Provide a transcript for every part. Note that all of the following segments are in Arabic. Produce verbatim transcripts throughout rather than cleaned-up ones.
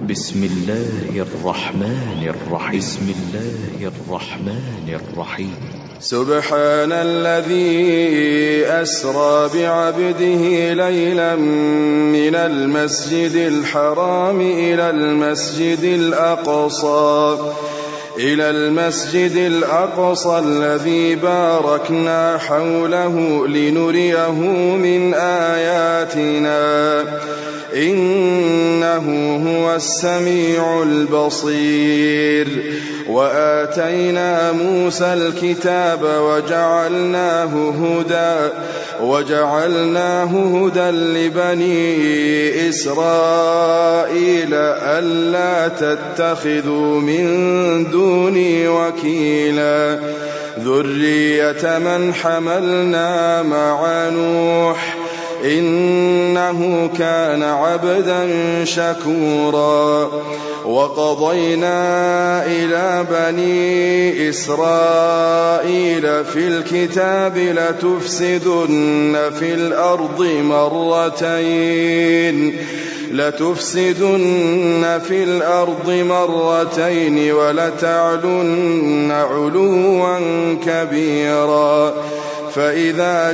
بسم الله الرحمن الرحيم بسم الله الرحمن الرحيم سبحان الذي أسرى بعبده ليلا من المسجد الحرام إلى المسجد الأقصى إلى المسجد الأقصى الذي باركنا حوله لنريه من آياتنا إنه هو السميع البصير. وآتينا موسى الكتاب وجعلناه هدى وجعلناه هدى لبني إسرائيل ألا تتخذوا من دوني وكيلا ذرية من حملنا مع نوح إنه كان عبدا شكورا. وقضينا إلى بني إسرائيل في الكتاب لتفسدن في الأرض مرتين لتفسدن في الأرض مرتين ولتعلن علوا كبيرا. فإذا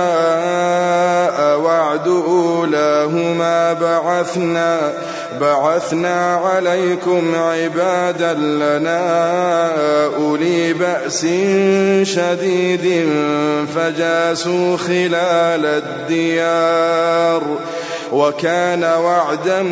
جاء وعد أولاهما بعثنا بعثنا عليكم عبادا لنا أولي بأس شديد فجاسوا خلال الديار وكان وعدا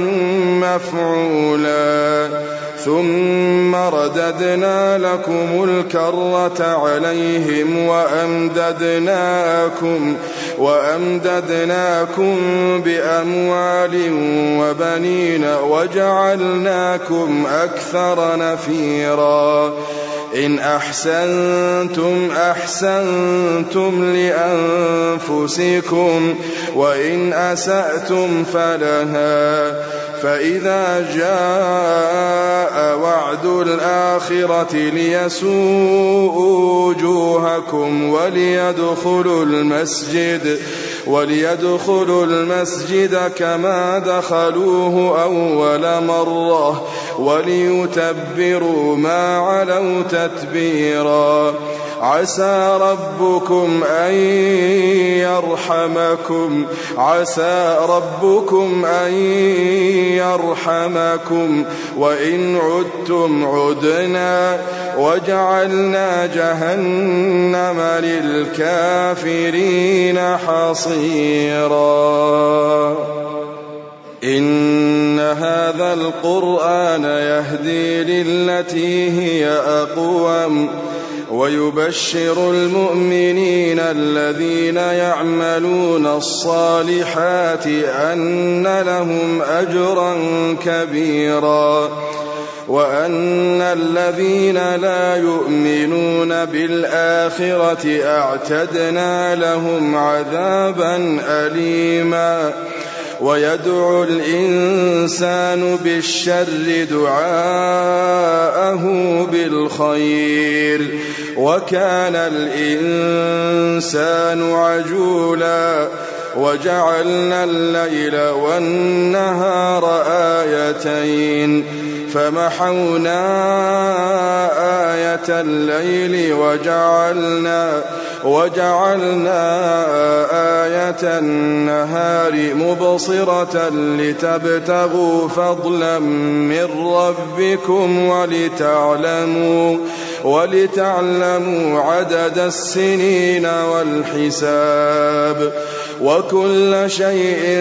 مفعولا. ثم رددنا لكم الكرة عليهم وأمددناكم, وأمددناكم بأموال وبنين وجعلناكم أكثر نفيرا. إن أحسنتم أحسنتم لأنفسكم وإن أسأتم فلها. فإذا جاء وعد الآخرة ليسوءوا وجوهكم وليدخلوا المسجد وليدخلوا المسجد كما دخلوه أول مرة وليتبروا ما علوا تتبيرا. عسى ربكم أن يرحمكم عسى ربكم أن يرحمكم وإن عدتم عدنا وجعلنا جهنم للكافرين حصيرا. إن هذا القرآن يهدي للتي هي أقوم ويبشر المؤمنين الذين يعملون الصالحات أن لهم أجرا كبيرا وأن الذين لا يؤمنون بالآخرة أعتدنا لهم عذابا أليما. ويدعو الإنسان بالشر دعاءه بالخير وكان الإنسان عجولا. وجعلنا الليل والنهار آيتين فمحونا آية الليل وجعلنا وجعلنا آية النهار مبصرة لتبتغوا فضلا من ربكم ولتعلموا ولتعلموا عدد السنين والحساب وكل شيء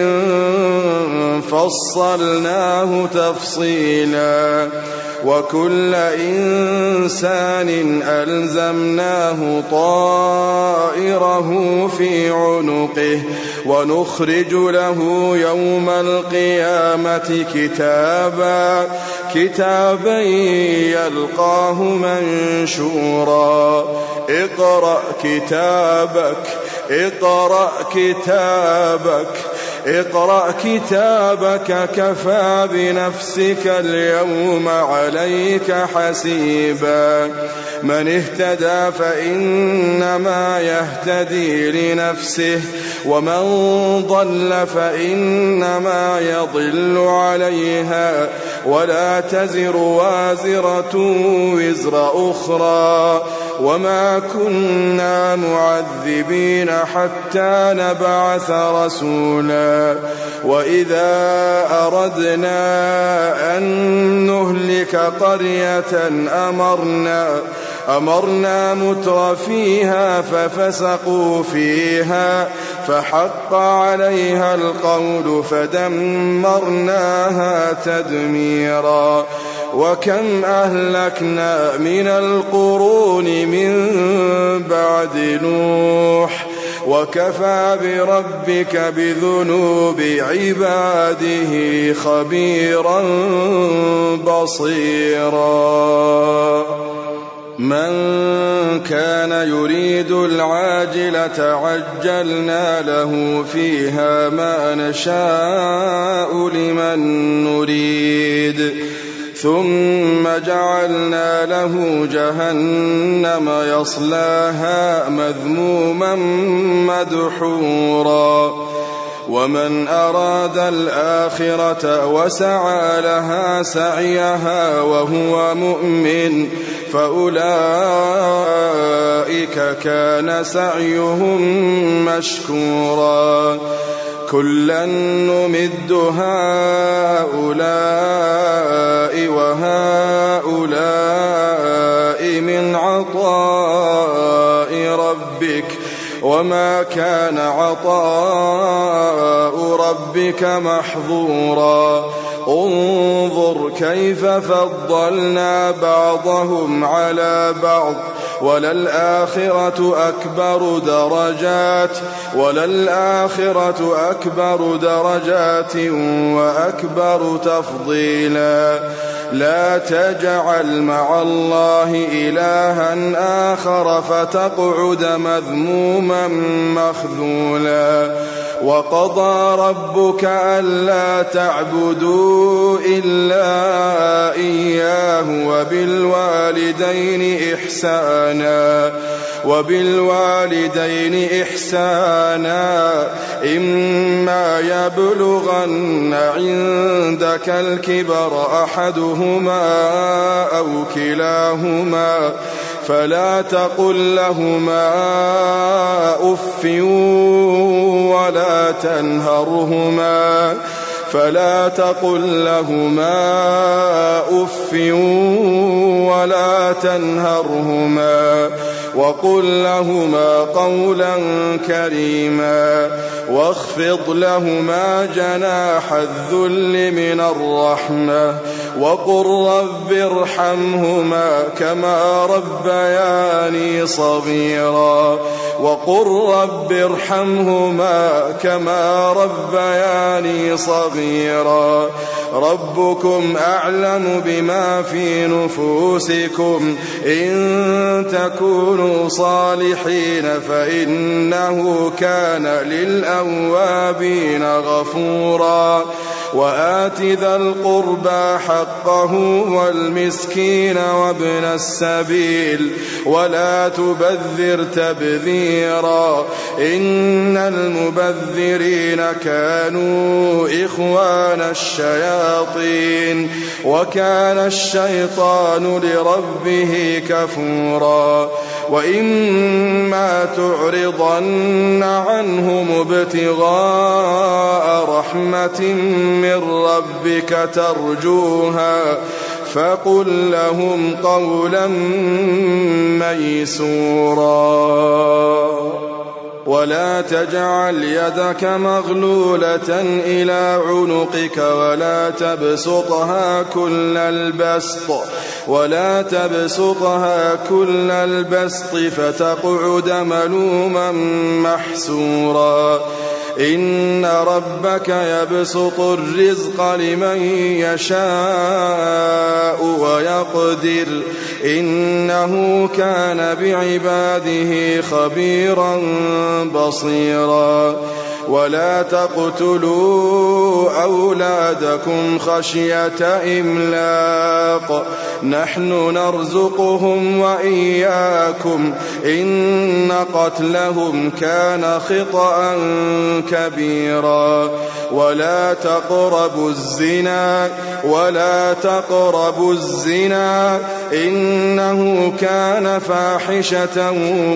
فصلناه تفصيلا. وكل إنسان ألزمناه طائره في عنقه ونخرج له يوم القيامة كتابا كتابا يلقاه منشورا. اقرأ كتابك اقرأ كتابك اقرأ كتابك كفى بنفسك اليوم عليك حسيبا من اهتدى فإنما يهتدي لنفسه ومن ضل فإنما يضل عليها ولا تزر وازرة وزر أخرى وما كنا معذبين حتى نبعث رسولا وإذا أردنا أن نهلك قرية أمرنا أمرنا متر فيها ففسقوا فيها فحق عليها القول فدمرناها تدميرا وكم أهلكنا من القرون من بعد نوح وكفى بربك بذنوب عباده خبيرا بصيرا من كان يريد العاجلة عجلنا له فيها ما نشاء لمن نريد ثم جعلنا له جهنم يصلاها مذموما مدحورا ومن أراد الآخرة وسعى لها سعيها وهو مؤمن فأولئك كان سعيهم مشكورا كلا نمد هؤلاء وهؤلاء من عطاء ربك وما كان عطاء ربك محظورا انظر كيف فضلنا بعضهم على بعض وللآخرة أكبر درجات وللآخرة أكبر درجات وأكبر تفضيلا لا تجعل مع الله إلها آخر فتقعد مذموما مخذولا وقضى ربك ألا تعبدوا إلا إياه وبالوالدين إحسانا وبالوالدين إحسانا إما يبلغن عندك الكبر أحدهما أو كلاهما فلا تقل لهما أف ولا تنهرهما فلا تقل لهما أف ولا تنهرهما وقل لهما قولا كريما واخفض لهما جناح الذل من الرحمة وقل رب ارحمهما كما ربياني صغيرا وقل رب ارحمهما كما ربياني صغيرا ربكم أعلم بما في نفوسكم إن تكونوا صالحين فإنه كان للأوابين غفورا وآت ذا القربى حقه والمسكين وابن السبيل ولا تبذر تبذيرا إن المبذرين كانوا إخوان الشياطين وكان الشيطان لربه كفورا وإما تعرضن عنهم ابتغاء رحمة من ربك ترجوها فقل لهم قولا ميسورا ولا تجعل يدك مغلولة إلى عنقك ولا تبسطها كل البسط ولا تبسطها كل البسط فتقعد ملوما محسورا إن ربك يبسط الرزق لمن يشاء ويقدر إنه كان بعباده خبيرا بصيرا ولا تقتلوا أولادكم خشية إملاق نحن نرزقهم وإياكم إن قتلهم كان خطأ كبيرا ولا تقربوا الزنا ولا تقربوا الزنا إنه كان فاحشة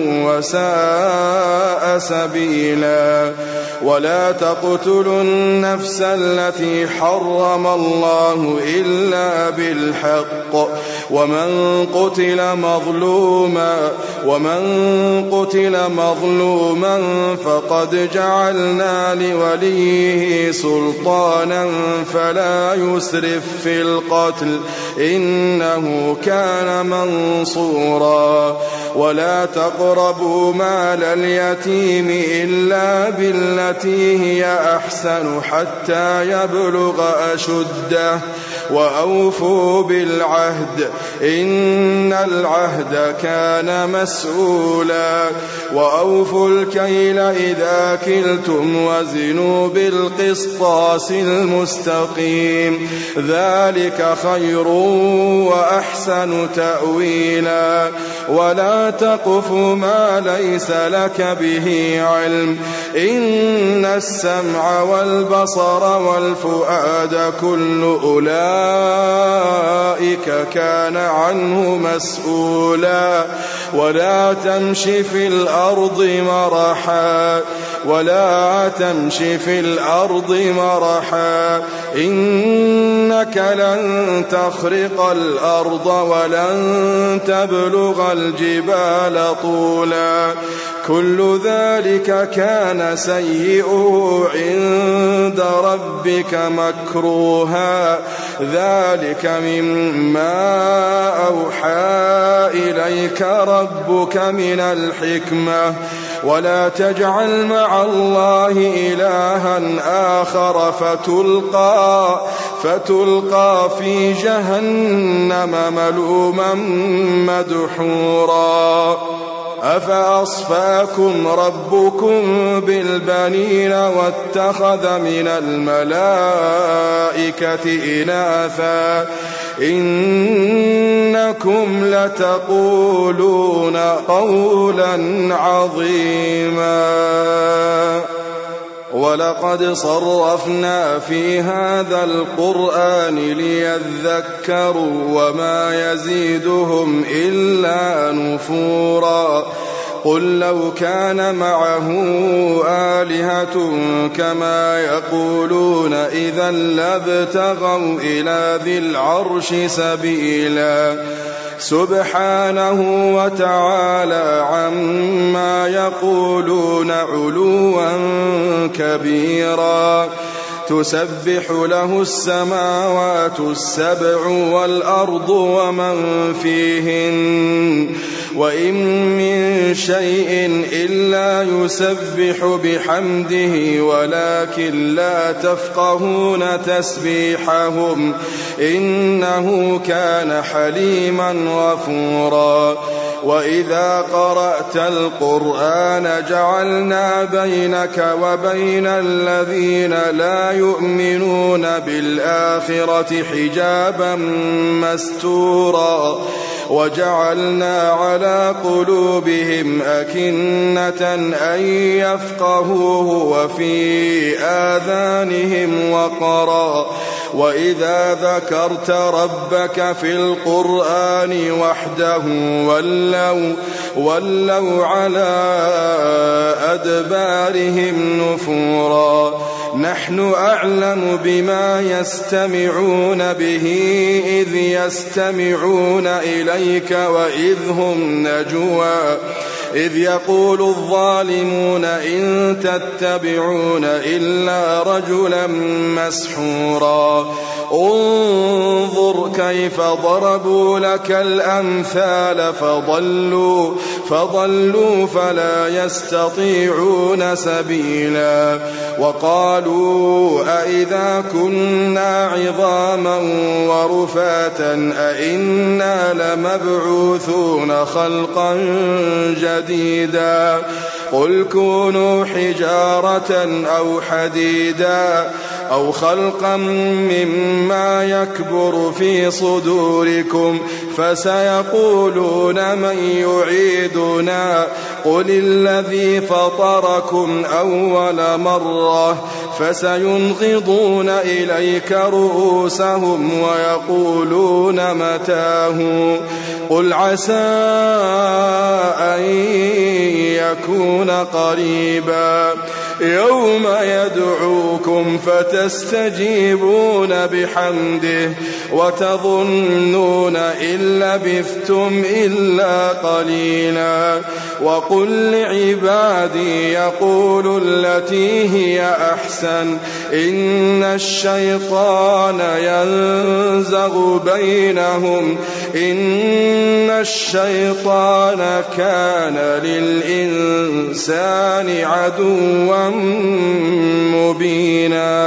وساء سبيلا ولا تقتلوا النفس التي حرم الله إلا بالحق ومن قتل مظلوما ومن قتل مظلوما فقد جعلنا لوليه سلطانا فلا يسرف في القتل إنه كان منصورا ولا تقربوا مال اليتيم إلا بالتي هي أحسن حتى يبلغ أشده وأوفوا بالعهد إن العهد كان مسؤولا وأوفوا الكيل إذا كلتم وزنوا بالقسطاس المستقيم ذلك خير وأحسن تأويلا ولا تقف ما ليس لك به علم إن السمع والبصر والفؤاد كل أولئك كان عنه مسؤولا ولا تمش في الأرض مرحا ولا تمش في الأرض مرحا إنك لن تخرق الأرض ولن تبلغ الجبال طولا كل ذلك كان سيئه عند ربك مكروها ذلك مما أوحى إليك ربك من الحكمة ولا تجعل مع الله إلها آخر فتلقى فتلقى في جهنم ملوما مدحورا أفأصفاكم ربكم بالبنين واتخذ من الملائكة إناثا إنكم لتقولون قولا عظيما ولقد صرفنا في هذا القرآن ليذكروا وما يزيدهم إلا نفورا قل لو كان معه آلهة كما يقولون إذا لابتغوا إلى ذي العرش سبيلا سبحانه وتعالى عما يقولون علوا كبيرا تسبح له السماوات السبع والأرض ومن فيهن وإن من شيء إلا يسبح بحمده ولكن لا تفقهون تسبيحهم إنه كان حليما غفورا وإذا قرأت القرآن جعلنا بينك وبين الذين لا يؤمنون بالآخرة حجابا مستورا وجعلنا على قلوبهم أكنة أن يفقهوه وفي آذانهم وقرا وإذا ذكرت ربك في القرآن وحده ولوا, ولوا على أدبارهم نفورا نحن أعلم بما يستمعون به إذ يستمعون إليك وإذ هم نجوى إذ يقول الظالمون إن تتبعون إلا رجلا مسحورا انظر كيف ضربوا لك الأمثال فضلوا, فضلوا فلا يستطيعون سبيلا وقالوا أئذا كنا عظاما ورفاتا أئنا لمبعوثون خلقا جديدا قل كونوا حجارة أو حديدا أو خلقا مما يكبر في صدوركم فسيقولون من يعيدنا قل الذي فطركم أول مرة فسينغضون إليك رؤوسهم ويقولون متاه قل عسى أن يكون قريبا يوم يدعوكم فتستجيبون بحمده وتظنون إن لبثتم إلا قليلا وقل لعبادي يقولوا التي هي أحسن إن الشيطان ينزغ بينهم إن الشيطان كان للإنسان عدوا مبينا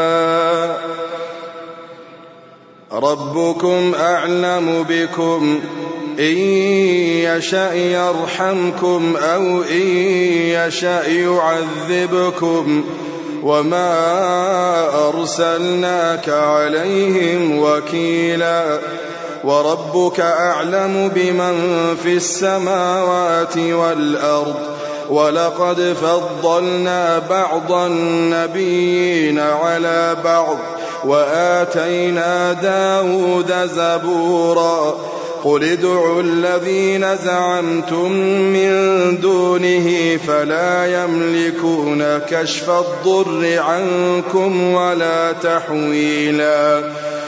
ربكم أعلم بكم إن يشأ يرحمكم أو إن يشأ يعذبكم وما أرسلناك عليهم وكيلا وربك أعلم بمن في السماوات والأرض ولقد فضلنا بعض النبيين على بعض وآتينا داود زبورا قل ادعوا الذين زعمتم من دونه فلا يملكون كشف الضر عنكم ولا تحويلا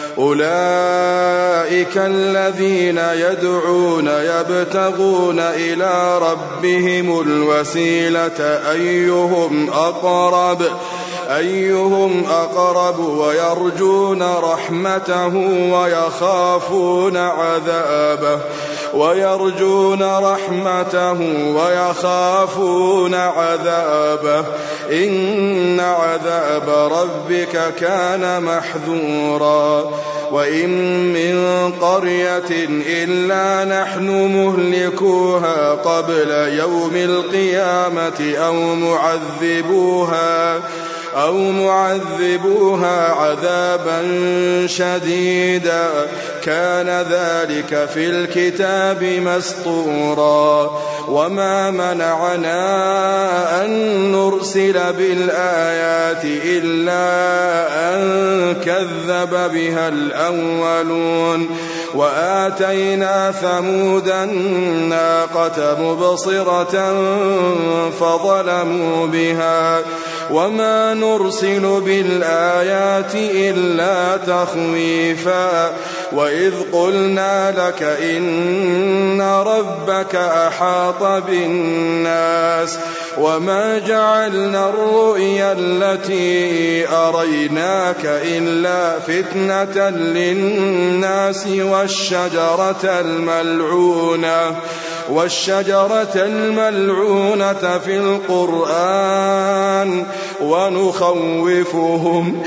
أولئك الذين يدعون يبتغون إلى ربهم الوسيلة أيهم أقرب أيهم أقرب ويرجون رحمته ويخافون عذابه ويرجون رحمته ويخافون عذابه إن عذاب ربك كان محذورا وإن من قرية إلا نحن مهلكوها قبل يوم القيامة أو معذبوها أو معذبوها عذابا شديدا كان ذلك في الكتاب مسطورا وما منعنا أن نرسل بالآيات إلا أن كذب بها الأولون وآتينا ثمود الناقة مبصرة فظلموا بها وما نرسل بالآيات إلا تخويفا وإذ قلنا لك إن ربك أحاط بالناس وما جعلنا الرؤيا التي أريناك إلا فتنة للناس والشجرة الملعونة والشجرة الملعونة في القرآن ونخوفهم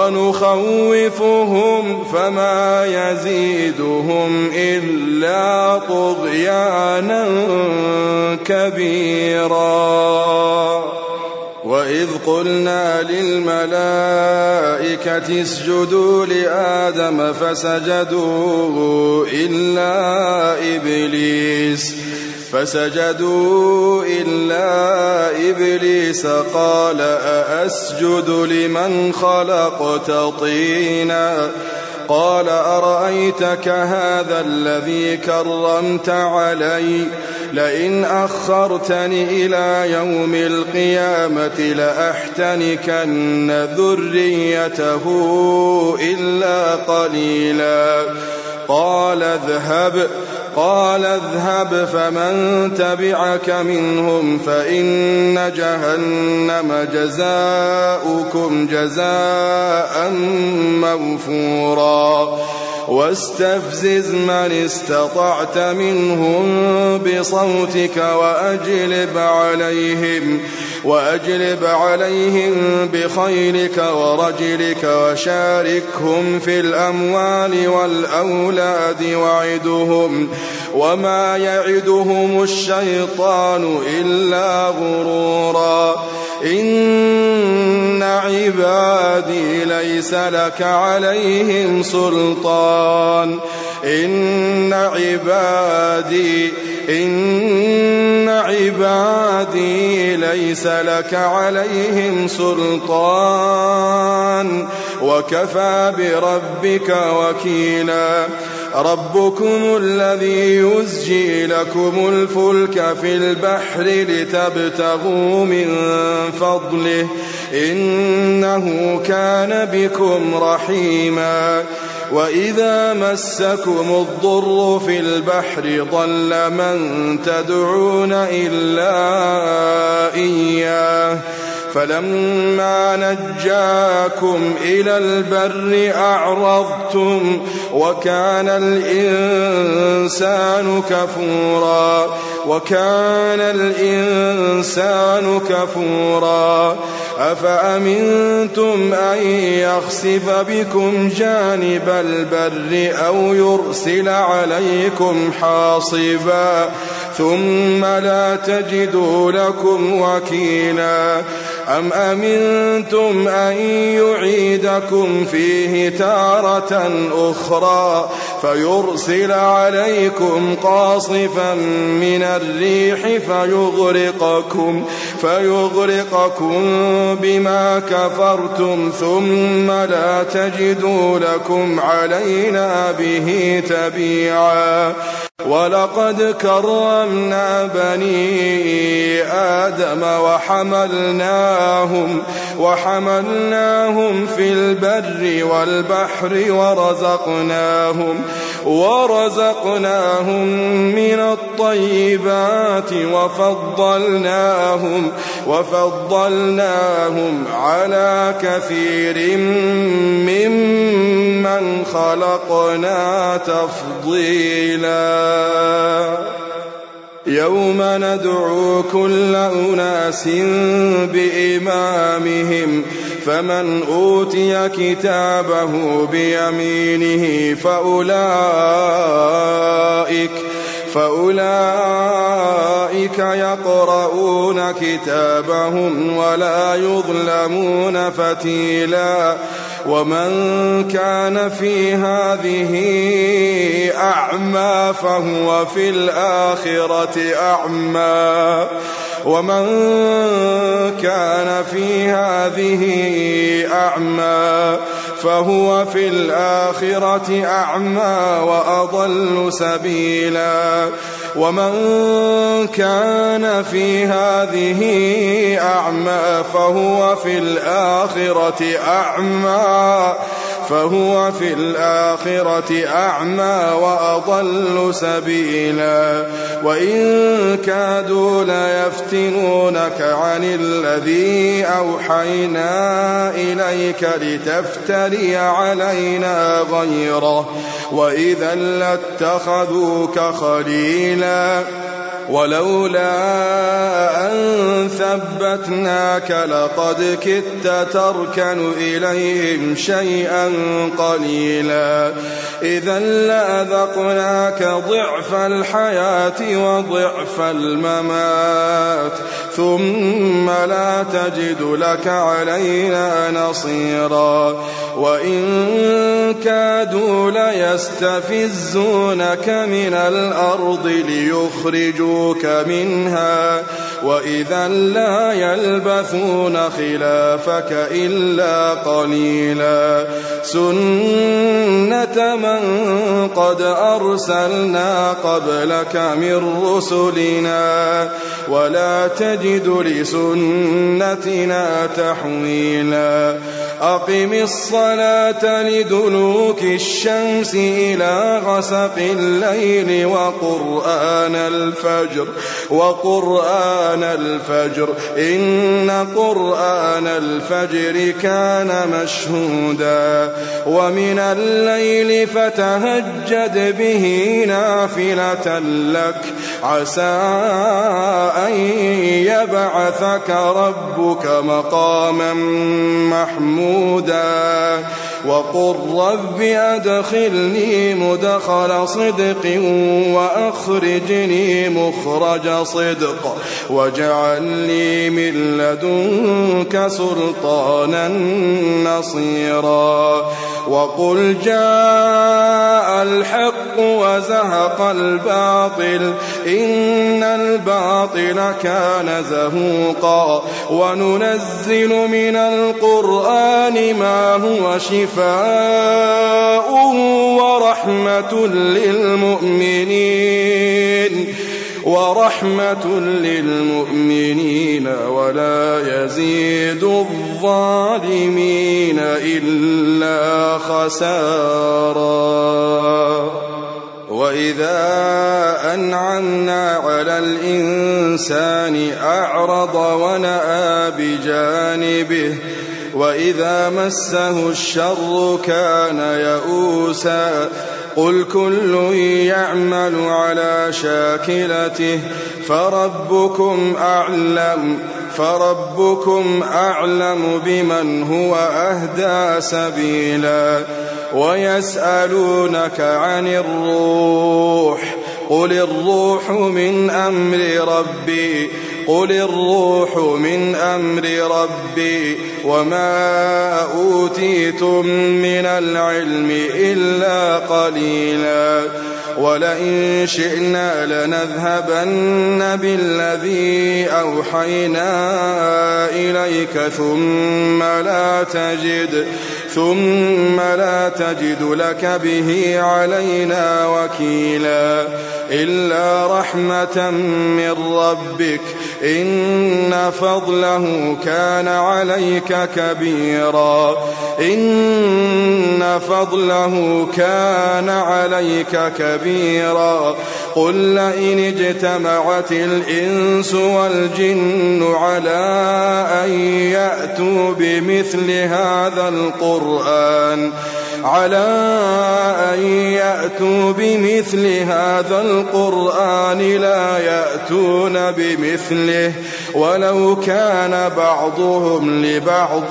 ونخوفهم فما يزيدهم إلا طغيانا كبيرا وإذ قلنا للملائكة اسجدوا لآدم فسجدوا إلا إبليس فسجدوا إلا إبليس قال أأسجد لمن خلقت طينا قال أرأيتك هذا الذي كرمت علي لئن أخرتني إلى يوم القيامة لأحتنكن ذريته إلا قليلا قال اذهب قال اذهب فمن تبعك منهم فإن جهنم جزاؤكم جزاء موفورا واستفزز من استطعت منهم بصوتك وأجلب عليهم وأجلب عليهم بخيلك ورجلك وشاركهم في الأموال والأولاد وعدهم وما يعدهم الشيطان إلا غرورا إن عبادي ليس لك عليهم سلطان إن عبادي إن عبادي ليس لك عليهم سلطان وكفى بربك وكيلا ربكم الذي يزجي لكم الفلك في البحر لتبتغوا من فضله إنه كان بكم رحيما وإذا مسكم الضر في البحر ضل من تدعون إلا إياه فلما نجاكم إلى البر أعرضتم وكان الإنسان كفورا وكان الإنسان كفورا أفأمنتم أن يخسف بكم جانب البر أو يرسل عليكم حاصبا ثم لا تجدوا لكم وكيلا أم أمنتم أن يعيدكم فيه تارة أخرى فيرسل عليكم قاصفا من الريح فيغرقكم, فيغرقكم بما كفرتم ثم لا تجدوا لكم علينا به تبيعا ولقد كرمنا بني آدم وحملناهم, وحملناهم في البر والبحر ورزقناهم, ورزقناهم من الطيبات وفضلناهم, وفضلناهم على كثير ممن خلقنا تفضيلا يوم ندعو كل أناس بإمامهم فمن أوتي كتابه بيمينه فأولئك فأولئك يقرؤون كتابهم ولا يظلمون فتيلا ومن كان في هذه أعمى فهو في الآخرة أعمى ومن كان في هذه أعمى فهو في الآخرة أعمى وأضل سبيلا ومن كان في هذه أعمى فهو في الآخرة أعمى فهو في الآخرة أعمى وأضل سبيلا وإن كادوا ليفتنونك عن الذي أوحينا إليك لتفتري علينا غيره وإذا لاتخذوك خليلا ولولا أن ثبتناك لقد كدت تركن إليهم شيئا قليلا إذا لأذقناك ضعف الحياة وضعف الممات ثم لا تجد لك علينا نصيرا وإن كادوا ليستفزونك من الأرض ليخرجوا منها وإذا لا يلبثون خلافك إلا قليلا سنة من قد أرسلنا قبلك من رسلنا ولا تجد لسنتنا تحويلا أقم الصلاة لدلوك الشمس إلى غسق الليل وقرآن الفجر وقرآن الفجر إن قرآن الفجر كان مشهودا ومن الليل فتهجد به نافلة لك عسى أن يبعثك ربك مقاما محمودا وقل رب أدخلني مدخل صدق وأخرجني مخرج صدق واجعل لي من لدنك سلطانا نصيرا وقل جاء الحق وزهق الباطل إن الباطل كان زهوقا وننزل من القرآن ما هو شفاء ورحمة للمؤمنين ورحمة للمؤمنين ولا يزيد الظالمين إلا خسارا وإذا أنعمنا على الإنسان أعرض ونأى بجانبه وإذا مسه الشر كان يئوسا قل كل يعمل على شاكلته فربكم أعلم فربكم أعلم بمن هو أهدى سبيلا ويسألونك عن الروح قل الروح من أمر ربي قل الروح من أمر ربي وما أوتيتم من العلم إلا قليلا ولئن شئنا لنذهبن بالذي أوحينا إليك ثم لا تجد ثم لا تجد لك به علينا وكيلا إلا رحمة من ربك إن فضله كان عليك كبيرا إن فضله كان عليك كبيرا قل لئن اجتمعت الإنس والجن على أن يأتوا بمثل هذا القرآن على أن يأتوا بمثل هذا القرآن لا يأتون بمثله ولو كان بعضهم لبعض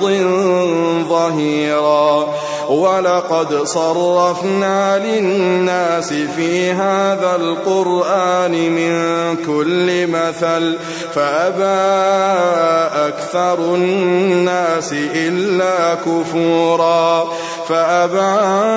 ظهيرا ولقد صرفنا للناس في هذا القرآن من كل مثل فأبى أكثر الناس إلا كفورا فأبى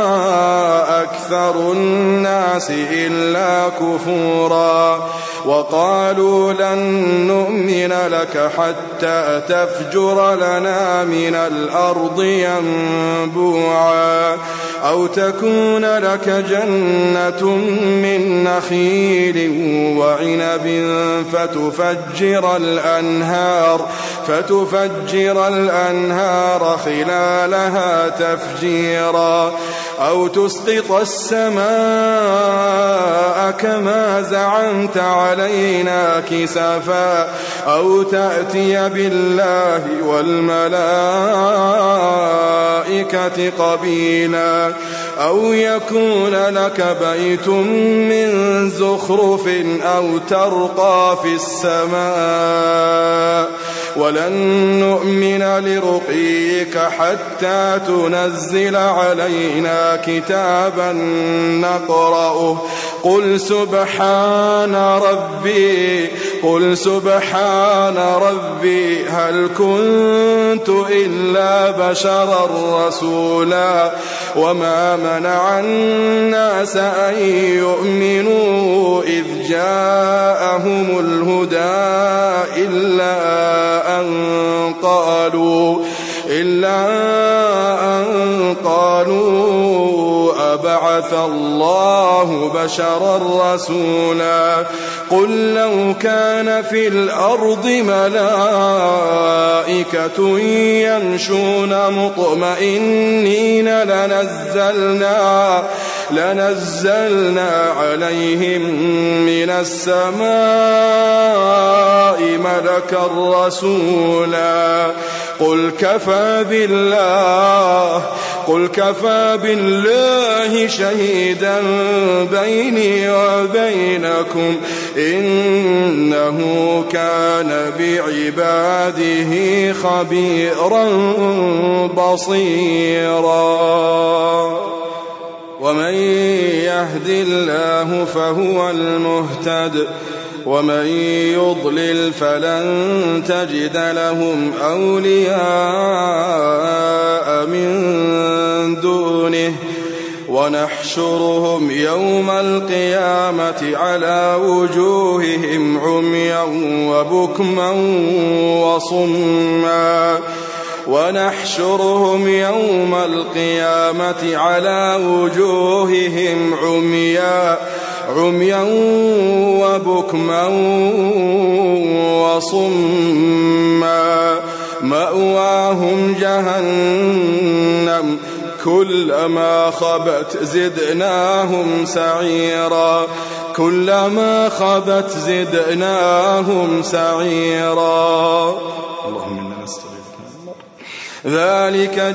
أكثر الناس إلا كفورا وقالوا لن نؤمن لك حتى تفجر لنا من الأرض ينبوعا أو تكون لك جنة من نخيل وعنب فتفجر الأنهار فتفجر الأنهار خلالها تفجيرا أو تسقط السماء كما زعمت علينا كسفا أو تأتي بالله والملائكة قبيلا أو يكون لك بيت من زخرف أو ترقى في السماء ولن نؤمن لرقيك حتى تنزل علينا كتابا نقرأه قل سبحان ربي قل سبحان ربي هل كنت إلا بشرا رسولا وما منع الناس أن يؤمنوا إذ جاءهم الهدى إلا أن قالوا إلا أن قالوا أبعث الله بشرا رسولا قل لو كان في الأرض ملائكة يمشون مطمئنين لنزلنا لنزلنا عليهم من السماء ملكا رسولا قل كفى بالله قل كفى بالله شهيدا بيني وبينكم إنه كان بعباده خبيرا بصيرا ومن يهد الله فهو المهتد ومن يضلل فلن تجد لهم أولياء من دونه ونحشرهم يوم القيامة على وجوههم عميا وبكما وصما ونحشرهم يوم القيامة على وجوههم عميا عميا وبكما وصما مأواهم جهنم كلما خبت زدناهم سعيرا كلما خبت زدناهم سعيرا اللهم إنا نستغفرك ذلك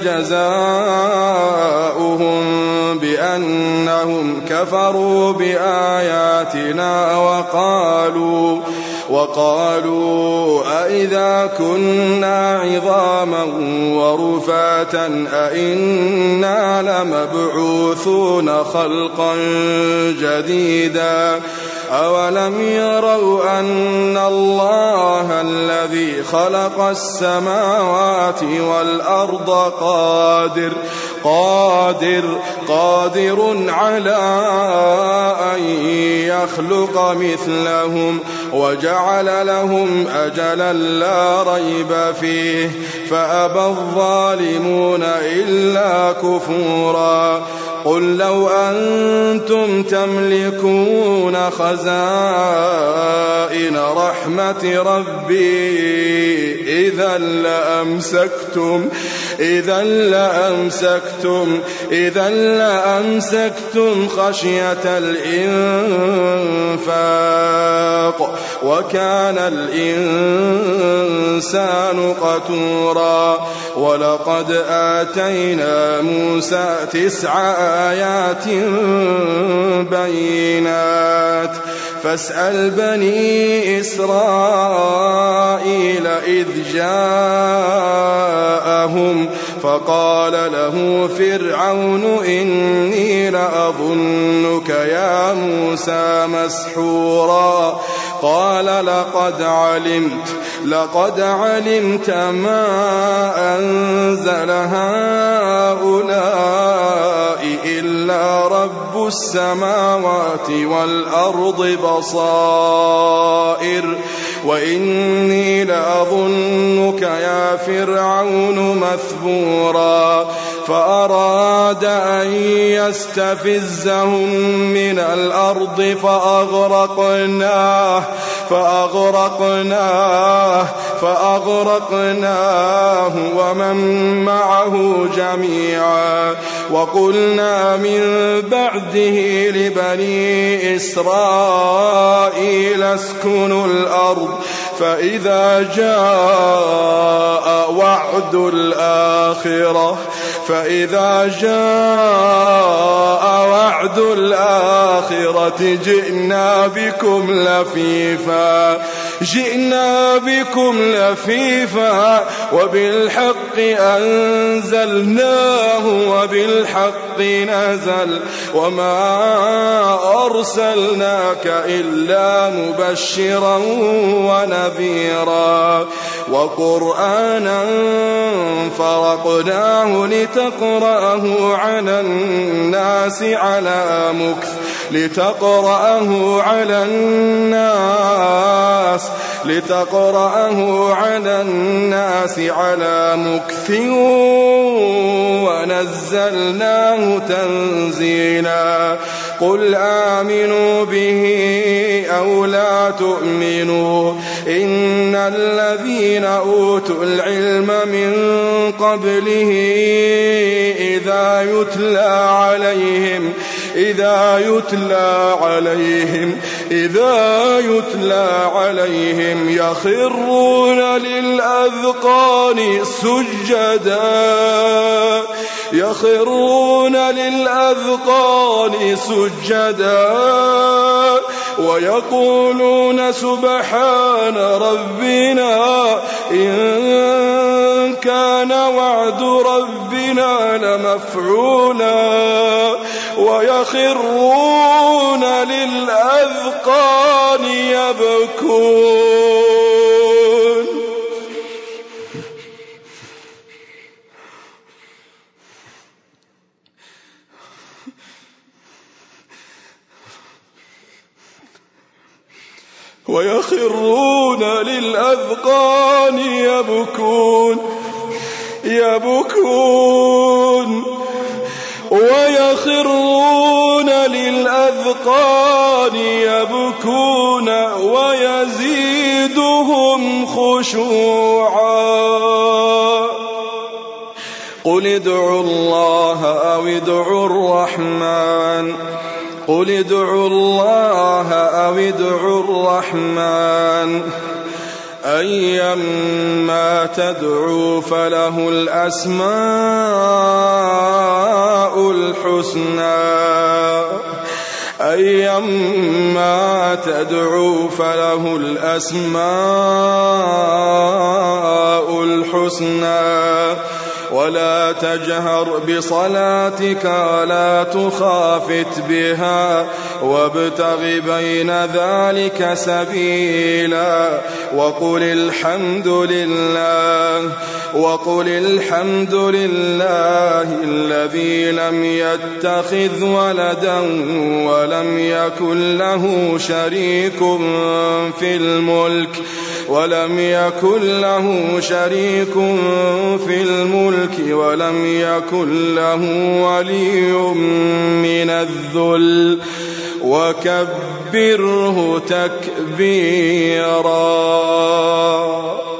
جزاؤهم بأنهم كفروا بآياتنا وقالوا وقالوا أئذا كنا عظاما ورفاتا أئنا لمبعوثون خلقا جديدا أولم يروا أن الله الذي خلق السماوات والأرض قادر قادر قادر على أن يخلق مثلهم وجعل لهم أجلا لا ريب فيه فأبى الظالمون إلا كفورا قل لو أنتم تملكون خزائن رحمة ربي إذا لأمسكتم إذا لأمسكتم إذا لأمسكتم خشية الإنفاق وكان الإنسان قتورا ولقد آتينا موسى تسع آيات بينات فاسأل بني إسرائيل إذ جاءهم فقال له فرعون إني لأظنك يا موسى مسحورا قال لقد علمت لقد علمت ما أنزل هؤلاء إلا رب السماوات والأرض بصائر وإني لأظنك يا فرعون مثبورا فأراد أن يستفزهم من الأرض فأغرقناه فأغرقناه فأغرقناه ومن معه جميعا وقلنا من بعده لبني إسرائيل اسكنوا الأرض فإذا جاء وعد الآخرة فإذا جاء وعد الآخرة جئنا بكم لفيفا جئنا بكم لفيفا وبالحق أنزلناه وبالحق نزل وما أرسلناك إلا مبشرا ونذيرا وقرآنا فرقناه لتقرأه على الناس على مكث لتقرأه على الناس لتقرأه على الناس على مكث ونزلناه تنزيلا قل آمنوا به أو لا تؤمنوا إن الذين أوتوا العلم من قبله إذا يتلى عليهم إذا يتلى عليهم إذا يتلى عليهم يخرون للأذقان سجدا يخرون للأذقان سجدا ويقولون سبحان ربنا إن كان وعد ربنا لمفعولا ويخرون للأذقان يبكون ويخرون للأذقان يبكون يبكون ويخرون للأذقان يبكون ويزيدهم خشوعا قل ادعوا الله أو ادعوا الرحمن قل ادعوا الله أو ادعوا الرحمن أيما تدعوا فله الأسماء الحسنى أيما تدعوا فله الأسماء الحسنى ولا تجهر بصلاتك ولا تخافت بها وابتغ بين ذلك سبيلا وقل الحمد لله وقل الحمد لله الذي لم يتخذ ولدا ولم يكن له شريك في الملك ولم يكن له شريك في الملك ولم يكن له ولي من الذل وكبره تكبيرا.